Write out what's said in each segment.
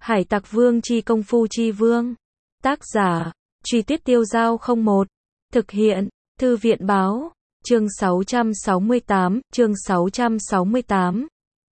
Hải Tặc Vương chi công phu chi vương. Tác giả, Truy Tuyết Tiêu Dao 01. Thực hiện, Thư viện báo, chương 668.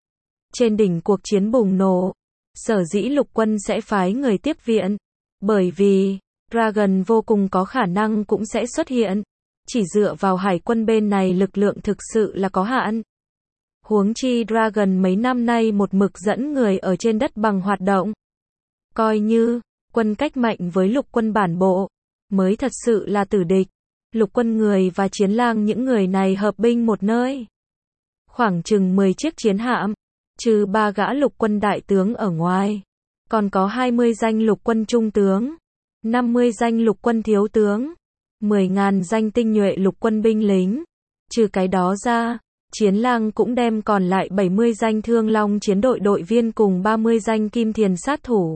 Trên đỉnh cuộc chiến bùng nổ, sở dĩ lục quân sẽ phái người tiếp viện, bởi vì, Dragon vô cùng có khả năng cũng sẽ xuất hiện. Chỉ dựa vào hải quân bên này lực lượng thực sự là có hạn. Huống chi Dragon mấy năm nay một mực dẫn người ở trên đất bằng hoạt động. Coi như, quân cách mạnh với lục quân bản bộ, mới thật sự là tử địch. Lục quân người và chiến lang những người này hợp binh một nơi. Khoảng chừng 10 chiếc chiến hạm, trừ 3 gã lục quân đại tướng ở ngoài. Còn có 20 danh lục quân trung tướng, 50 danh lục quân thiếu tướng, 10.000 danh tinh nhuệ lục quân binh lính. Trừ cái đó ra, chiến lang cũng đem còn lại 70 danh thương long chiến đội đội viên cùng 30 danh kim thiền sát thủ.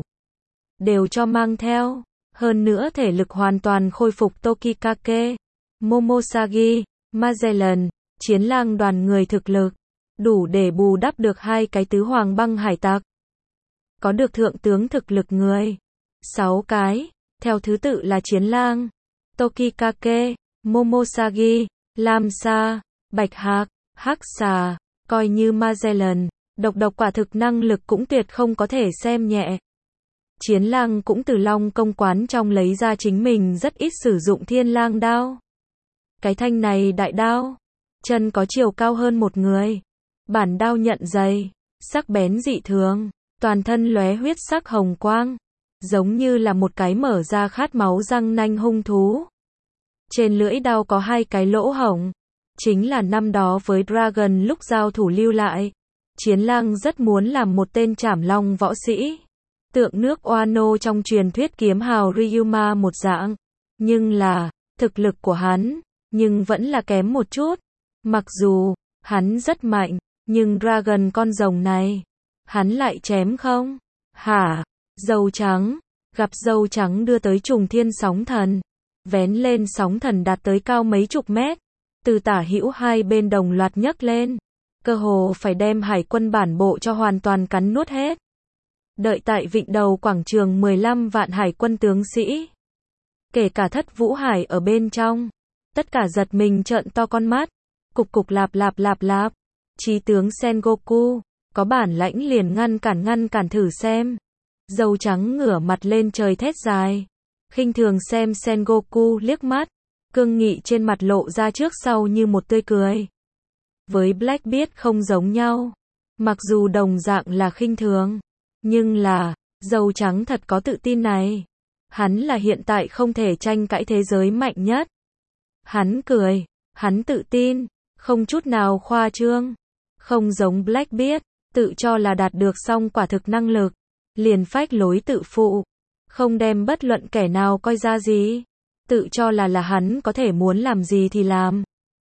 Đều cho mang theo. Hơn nữa thể lực hoàn toàn khôi phục Tokikake, Momosagi, Magellan, chiến lang đoàn người thực lực, đủ để bù đắp được hai cái tứ hoàng băng hải tặc. Có được thượng tướng thực lực người. 6 cái, theo thứ tự là chiến lang, Tokikake, Momosagi, Lam Sa, Bạch Hạc, Hắc Xà, coi như Magellan, độc quả thực năng lực cũng tuyệt không có thể xem nhẹ. Chiến lang cũng từ Long công quán trong lấy ra chính mình rất ít sử dụng thiên lang đao. Cái thanh này đại đao, chân có chiều cao hơn một người. Bản đao nhận dày, sắc bén dị thường, toàn thân lóe huyết sắc hồng quang, giống như là một cái mở ra khát máu răng nanh hung thú. Trên lưỡi đao có 2 cái lỗ hổng, chính là năm đó với Dragon lúc giao thủ lưu lại. Chiến lang rất muốn làm một tên trảm long võ sĩ. Tượng nước Wano trong truyền thuyết kiếm hào Ryuma một dạng. Nhưng là, thực lực của hắn, nhưng vẫn là kém một chút. Mặc dù, hắn rất mạnh, nhưng Dragon con rồng này, hắn lại chém không? Hả? Dâu trắng, gặp dâu trắng đưa tới trùng thiên sóng thần. Vén lên sóng thần đạt tới cao mấy chục mét. Từ tả hữu hai bên đồng loạt nhấc lên. Cơ hồ phải đem hải quân bản bộ cho hoàn toàn cắn nuốt hết. Đợi tại vịnh đầu quảng trường 15 vạn hải quân tướng sĩ. Kể cả Thất Vũ Hải ở bên trong. Tất cả giật mình trợn to con mắt. Cục lạp. Chí tướng Sengoku, có bản lãnh liền ngăn cản thử xem. Dâu trắng ngửa mặt lên trời thét dài. Khinh thường xem Sengoku liếc mắt. Cương nghị trên mặt lộ ra trước sau như một tươi cười. Với Blackbeard không giống nhau. Mặc dù đồng dạng là khinh thường. Nhưng là, dâu trắng thật có tự tin này. Hắn là hiện tại không thể tranh cãi thế giới mạnh nhất. Hắn cười, hắn tự tin, không chút nào khoa trương. Không giống Blackbeard, tự cho là đạt được song quả thực năng lực. Liền phách lối tự phụ. Không đem bất luận kẻ nào coi ra gì. Tự cho là hắn có thể muốn làm gì thì làm.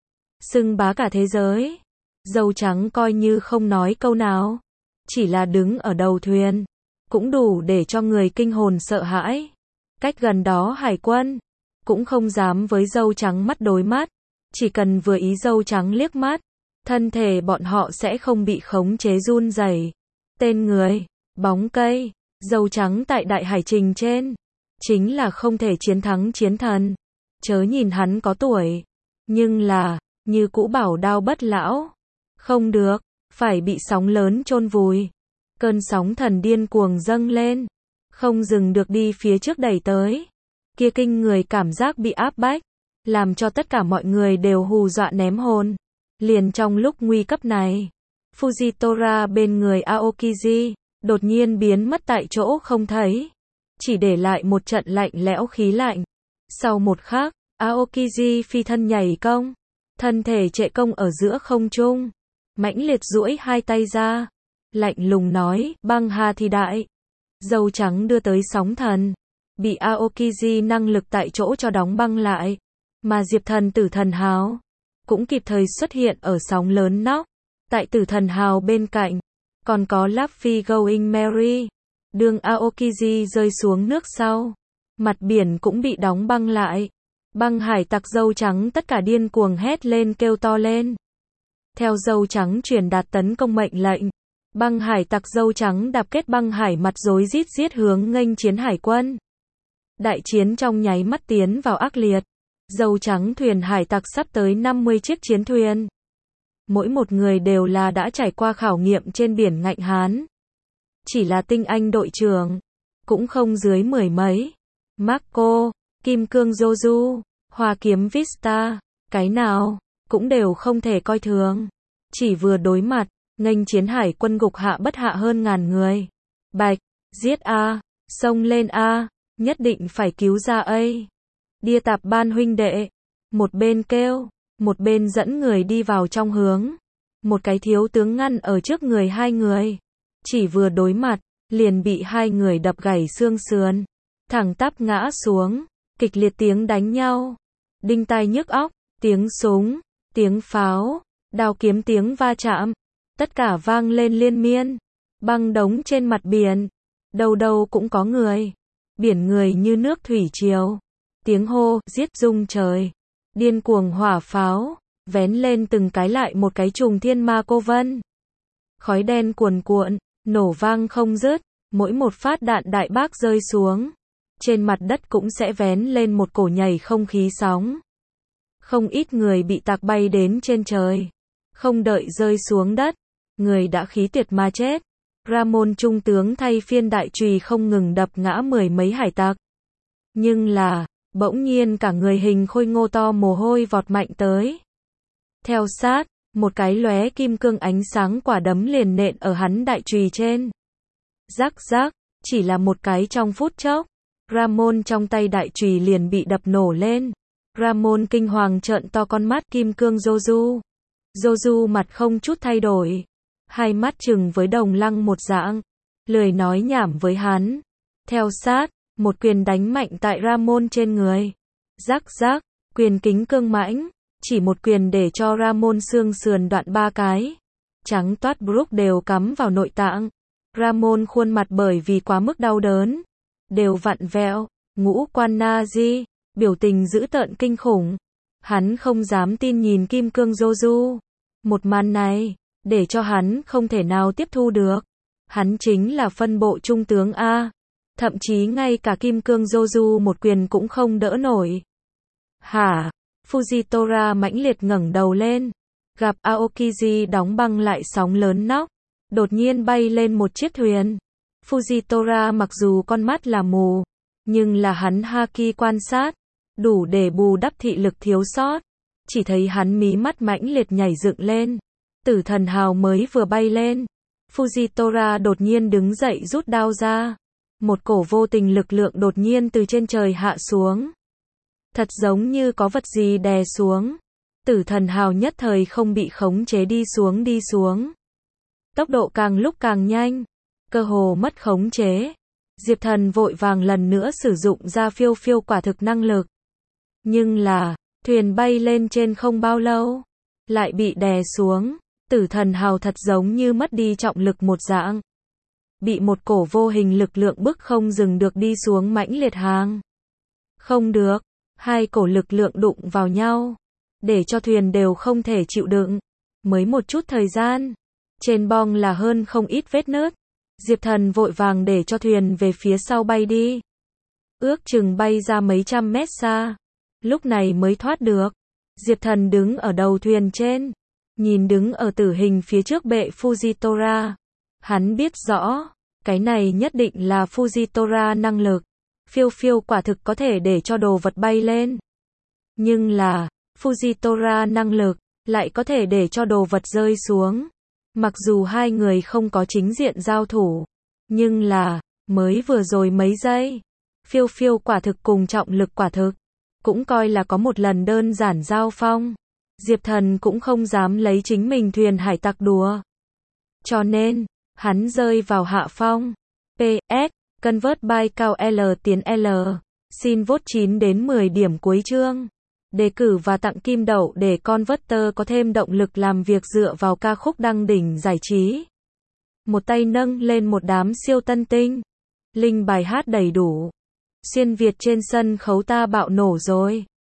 Xưng bá cả thế giới. Dâu trắng coi như không nói câu nào. Chỉ là đứng ở đầu thuyền, cũng đủ để cho người kinh hồn sợ hãi. Cách gần đó hải quân, cũng không dám với dâu trắng mắt đối mắt. Chỉ cần vừa ý dâu trắng liếc mắt, thân thể bọn họ sẽ không bị khống chế run rẩy. Tên người, bóng cây, dâu trắng tại đại hải trình trên, chính là không thể chiến thắng chiến thần. Chớ nhìn hắn có tuổi, nhưng là, như cũ bảo đao bất lão. Không được. Phải bị sóng lớn chôn vùi. Cơn sóng thần điên cuồng dâng lên. Không dừng được đi phía trước đẩy tới. Kia kinh người cảm giác bị áp bách. Làm cho tất cả mọi người đều hù dọa ném hồn. Liền trong lúc nguy cấp này. Fujitora bên người Aokiji. Đột nhiên biến mất tại chỗ không thấy. Chỉ để lại một trận lạnh lẽo khí lạnh. Sau một khắc, Aokiji phi thân nhảy công. Thân thể trệ công ở giữa không trung. Mãnh liệt duỗi 2 tay ra, lạnh lùng nói, băng hà thì đại. Dâu trắng đưa tới sóng thần, bị Aokiji năng lực tại chỗ cho đóng băng lại, mà Diệp Thần Tử Thần Hào cũng kịp thời xuất hiện ở sóng lớn nóc. Tại Tử Thần Hào bên cạnh, còn có Luffy Going Merry. Đường Aokiji rơi xuống nước sau, mặt biển cũng bị đóng băng lại. Băng hải tặc dâu trắng tất cả điên cuồng hét lên kêu to lên. Theo dâu trắng truyền đạt tấn công mệnh lệnh, Băng hải tặc dâu trắng đạp kết băng hải mặt rối rít giết hướng nghênh chiến hải quân. Đại chiến trong nháy mắt tiến vào ác liệt. Dâu trắng thuyền hải tặc sắp tới 50 chiếc chiến thuyền. Mỗi một người đều là đã trải qua khảo nghiệm trên biển ngạnh hán. Chỉ là tinh anh đội trưởng, cũng không dưới 10 mấy. Marco, Kim Cương Joju, Hoa Kiếm Vista, cái nào cũng đều không thể coi thường. Chỉ vừa đối mặt, nghênh chiến hải quân gục hạ bất hạ hơn ngàn người. Bạch, giết A, xông lên A, nhất định phải cứu ra A. Đia Tạp Ban huynh đệ, một bên kêu, một bên dẫn người đi vào trong hướng. Một cái thiếu tướng ngăn ở trước người hai người. Chỉ vừa đối mặt, liền bị hai người đập gãy xương sườn. Thẳng tắp ngã xuống, kịch liệt tiếng đánh nhau. Đinh tai nhức óc, tiếng súng, tiếng pháo, đao kiếm tiếng va chạm. Tất cả vang lên liên miên. Băng đống trên mặt biển. Đâu đâu cũng có người. Biển người như nước thủy triều. Tiếng hô, giết rung trời. Điên cuồng hỏa pháo, vén lên từng cái lại một cái trùng thiên ma cô vân. Khói đen cuồn cuộn, nổ vang không dứt, mỗi một phát đạn đại bác rơi xuống. Trên mặt đất cũng sẽ vén lên một cổ nhảy không khí sóng. Không ít người bị tạc bay đến trên trời. Không đợi rơi xuống đất, người đã khí tuyệt mà chết. Ramon trung tướng thay phiên đại chùy không ngừng đập ngã mười mấy hải tặc. Nhưng là, bỗng nhiên cả người hình khôi ngô to mồ hôi vọt mạnh tới. Theo sát, một cái lóe kim cương ánh sáng quả đấm liền nện ở hắn đại chùy trên. Rắc rắc, chỉ là một cái trong phút chốc. Ramon trong tay đại chùy liền bị đập nổ lên. Ramon kinh hoàng trợn to con mắt Kim Cương Joju. Joju mặt không chút thay đổi. Hai mắt trừng với đồng lăng một dạng. Lười nói nhảm với hắn. Theo sát, một quyền đánh mạnh tại Ramon trên người. Rắc rắc, quyền kính cương mãnh. Chỉ một quyền để cho Ramon xương sườn đoạn ba cái. Trắng toát Brook đều cắm vào nội tạng. Ramon khuôn mặt bởi vì quá mức đau đớn. Đều vặn vẹo, ngũ quan Nazi, biểu tình dữ tợn kinh khủng. Hắn không dám tin nhìn Kim Cương Joju. Một màn này, để cho hắn không thể nào tiếp thu được. Hắn chính là phân bộ trung tướng A. Thậm chí ngay cả Kim Cương Joju một quyền cũng không đỡ nổi. Hả? Fujitora mãnh liệt ngẩng đầu lên. Gặp Aokiji đóng băng lại sóng lớn nóc. Đột nhiên bay lên một chiếc thuyền. Fujitora mặc dù con mắt là mù, nhưng là hắn haki quan sát, đủ để bù đắp thị lực thiếu sót. Chỉ thấy hắn mí mắt mãnh liệt nhảy dựng lên. Tử thần hào mới vừa bay lên. Fujitora đột nhiên đứng dậy rút đao ra. Một cổ vô tình lực lượng đột nhiên từ trên trời hạ xuống. Thật giống như có vật gì đè xuống. Tử thần hào nhất thời không bị khống chế đi xuống. Tốc độ càng lúc càng nhanh. Cơ hồ mất khống chế. Diệp Thần vội vàng lần nữa sử dụng ra phiêu phiêu quả thực năng lực. Nhưng là, thuyền bay lên trên không bao lâu, lại bị đè xuống. Tử thần hào thật giống như mất đi trọng lực một dạng. Bị một cổ vô hình lực lượng bức không dừng được đi xuống mãnh liệt hàng. Không được, hai cổ lực lượng đụng vào nhau. Để cho thuyền đều không thể chịu đựng. Mới một chút thời gian. Trên bong là hơn không ít vết nứt. Diệp Thần vội vàng để cho thuyền về phía sau bay đi. Ước chừng bay ra mấy trăm mét xa. Lúc này mới thoát được. Diệp Thần đứng ở đầu thuyền trên. Nhìn đứng ở tử hình phía trước bệ Fujitora. Hắn biết rõ, cái này nhất định là Fujitora năng lực. Phiêu phiêu quả thực có thể để cho đồ vật bay lên. Nhưng là, Fujitora năng lực, lại có thể để cho đồ vật rơi xuống. Mặc dù hai người không có chính diện giao thủ, nhưng là, mới vừa rồi mấy giây, phiêu phiêu quả thực cùng trọng lực quả thực, cũng coi là có một lần đơn giản giao phong. Diệp Thần cũng không dám lấy chính mình thuyền hải tặc đùa. Cho nên, hắn rơi vào hạ phong. PS, convert by cao L tiến L. Xin vote 9 đến 10 điểm cuối chương. Đề cử và tặng kim đậu để Converter có thêm động lực làm việc dựa vào ca khúc đăng đỉnh giải trí. Một tay nâng lên một đám siêu tân tinh. Link bài hát đầy đủ. Xuyên Việt trên sân khấu ta bạo nổ rồi.